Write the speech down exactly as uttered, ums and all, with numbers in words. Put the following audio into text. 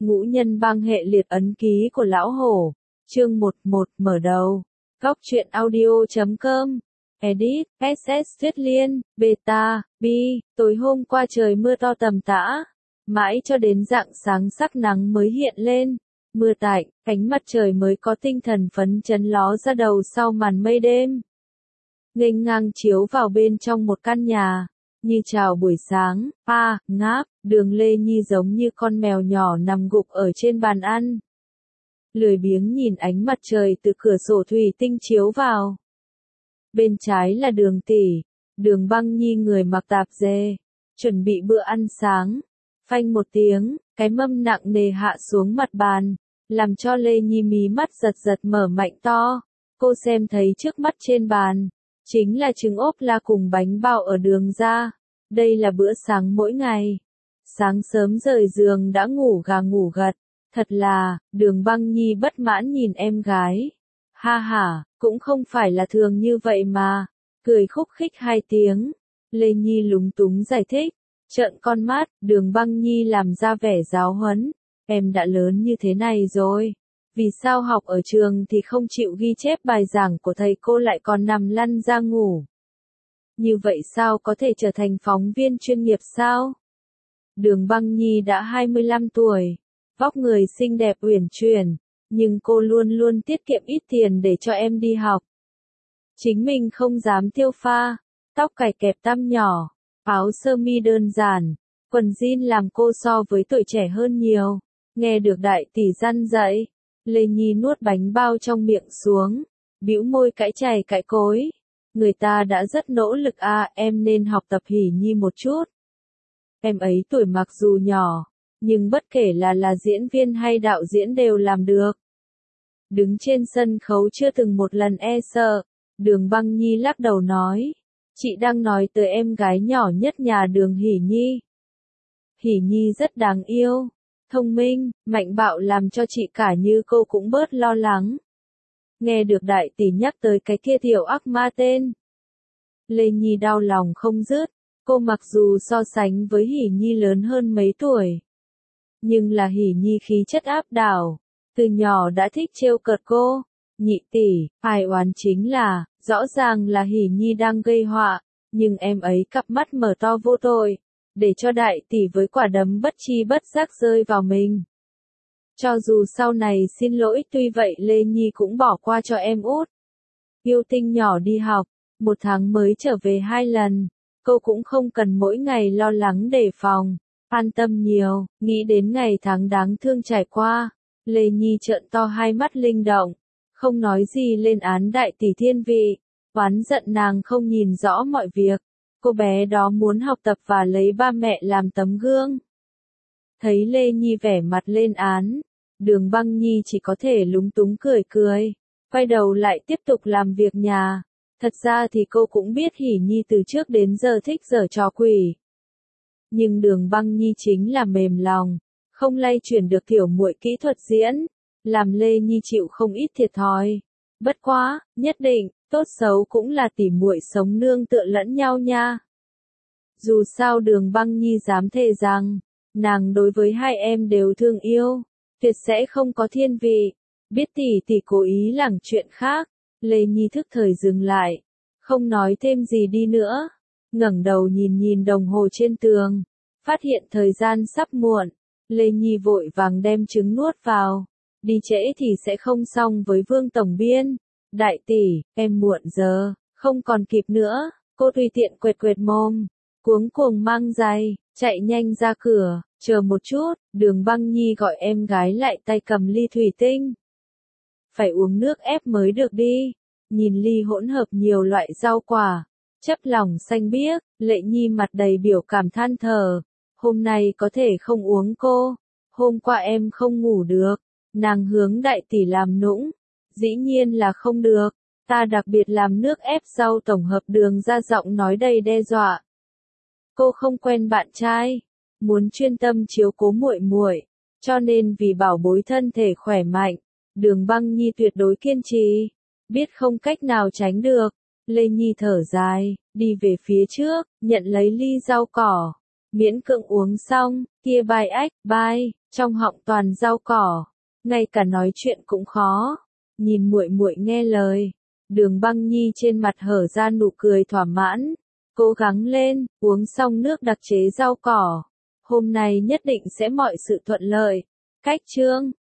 Ngũ nhân bang hệ liệt ấn ký của lão hổ. Chương một một mở đầu. Góc truyện audio chấm com. Edit, ét ét Tuyết Liên, Beta, B. Tối hôm qua trời mưa to tầm tã. Mãi cho đến rạng sáng sắc nắng mới hiện lên. Mưa tạnh, ánh mặt trời mới có tinh thần phấn chấn ló ra đầu sau màn mây đêm. Nghênh ngang chiếu vào bên trong một căn nhà. Như chào buổi sáng, pa, ngáp, Đường Lê Nhi giống như con mèo nhỏ nằm gục ở trên bàn ăn. Lười biếng nhìn ánh mặt trời từ cửa sổ thủy tinh chiếu vào. Bên trái là Đường tỷ, Đường Băng Nhi người mặc tạp dề, chuẩn bị bữa ăn sáng. Phanh một tiếng, cái mâm nặng nề hạ xuống mặt bàn, làm cho Lê Nhi mí mắt giật giật mở mạnh to. Cô xem thấy trước mắt trên bàn, chính là trứng ốp la cùng bánh bao ở Đường gia. Đây là bữa sáng mỗi ngày. Sáng sớm rời giường đã ngủ gà ngủ gật. Thật là, Đường Băng Nhi bất mãn nhìn em gái. Ha ha, cũng không phải là thường như vậy mà. Cười khúc khích hai tiếng. Lê Nhi lúng túng giải thích. Trợn con mắt, Đường Băng Nhi làm ra vẻ giáo huấn. Em đã lớn như thế này rồi. Vì sao học ở trường thì không chịu ghi chép bài giảng của thầy cô lại còn nằm lăn ra ngủ? Như vậy sao có thể trở thành phóng viên chuyên nghiệp sao? Đường Băng Nhi đã hai mươi lăm tuổi, vóc người xinh đẹp uyển chuyển, nhưng cô luôn luôn tiết kiệm ít tiền để cho em đi học. Chính mình không dám tiêu pha, tóc cài kẹp tăm nhỏ, áo sơ mi đơn giản, quần jean làm cô so với tuổi trẻ hơn nhiều. Nghe được đại tỷ răn dạy, Lê Nhi nuốt bánh bao trong miệng xuống, bĩu môi cãi chày cãi cối. Người ta đã rất nỗ lực à, em nên học tập Hỉ Nhi một chút. Em ấy tuổi mặc dù nhỏ, nhưng bất kể là là diễn viên hay đạo diễn đều làm được. Đứng trên sân khấu chưa từng một lần e sợ, Đường Băng Nhi lắc đầu nói. Chị đang nói tới em gái nhỏ nhất nhà Đường Hỉ Nhi. Hỉ Nhi rất đáng yêu, thông minh, mạnh bạo làm cho chị cả như cô cũng bớt lo lắng. Nghe được đại tỷ nhắc tới cái kia tiểu ác ma tên. Lê Nhi đau lòng không dứt, cô mặc dù so sánh với Hỉ Nhi lớn hơn mấy tuổi. Nhưng là Hỉ Nhi khí chất áp đảo, từ nhỏ đã thích trêu cợt cô. Nhị tỷ, ai oán chính là, rõ ràng là Hỉ Nhi đang gây họa, nhưng em ấy cặp mắt mở to vô tội, để cho đại tỷ với quả đấm bất chi bất giác rơi vào mình. Cho dù sau này xin lỗi tuy vậy Lê Nhi cũng bỏ qua cho em út. Yêu Tinh nhỏ đi học, một tháng mới trở về hai lần, cô cũng không cần mỗi ngày lo lắng đề phòng, an tâm nhiều, nghĩ đến ngày tháng đáng thương trải qua. Lê Nhi trợn to hai mắt linh động, không nói gì lên án đại tỷ thiên vị, oán giận nàng không nhìn rõ mọi việc. Cô bé đó muốn học tập và lấy ba mẹ làm tấm gương. Thấy Lê Nhi vẻ mặt lên án, Đường Băng Nhi chỉ có thể lúng túng cười cười, quay đầu lại tiếp tục làm việc nhà. Thật ra thì cô cũng biết Hỉ Nhi từ trước đến giờ thích giở trò quỷ. Nhưng Đường Băng Nhi chính là mềm lòng, không lay chuyển được tiểu muội kỹ thuật diễn, làm Lê Nhi chịu không ít thiệt thòi. Bất quá, nhất định, tốt xấu cũng là tỉ muội sống nương tựa lẫn nhau nha. Dù sao Đường Băng Nhi dám thề rằng, nàng đối với hai em đều thương yêu, tuyệt sẽ không có thiên vị. Biết tỷ tỷ cố ý lảng chuyện khác, Lê Nhi thức thời dừng lại, không nói thêm gì đi nữa, ngẩng đầu nhìn nhìn đồng hồ trên tường, phát hiện thời gian sắp muộn, Lê Nhi vội vàng đem trứng nuốt vào, đi trễ thì sẽ không xong với Vương tổng biên. Đại tỷ, em muộn giờ, không còn kịp nữa. Cô tùy tiện quệt quệt mồm, cuống cuồng mang giày, chạy nhanh ra cửa. Chờ một chút, Đường Băng Nhi gọi em gái lại tay cầm ly thủy tinh. Phải uống nước ép mới được đi. Nhìn ly hỗn hợp nhiều loại rau quả, chấp lòng xanh biếc, Lệ Nhi mặt đầy biểu cảm than thở. Hôm nay có thể không uống cô. Hôm qua em không ngủ được. Nàng hướng đại tỷ làm nũng. Dĩ nhiên là không được. Ta đặc biệt làm nước ép rau tổng hợp đường ra giọng nói đầy đe dọa. Cô không quen bạn trai, muốn chuyên tâm chiếu cố muội muội, cho nên vì bảo bối thân thể khỏe mạnh, Đường Băng Nhi tuyệt đối kiên trì, biết không cách nào tránh được. Lê Nhi thở dài, đi về phía trước, nhận lấy ly rau cỏ, miễn cưỡng uống xong, kia bai ách, bai, trong họng toàn rau cỏ, ngay cả nói chuyện cũng khó. Nhìn muội muội nghe lời, Đường Băng Nhi trên mặt hở ra nụ cười thỏa mãn, cố gắng lên, uống xong nước đặc chế rau cỏ, hôm nay nhất định sẽ mọi sự thuận lợi. Cách chương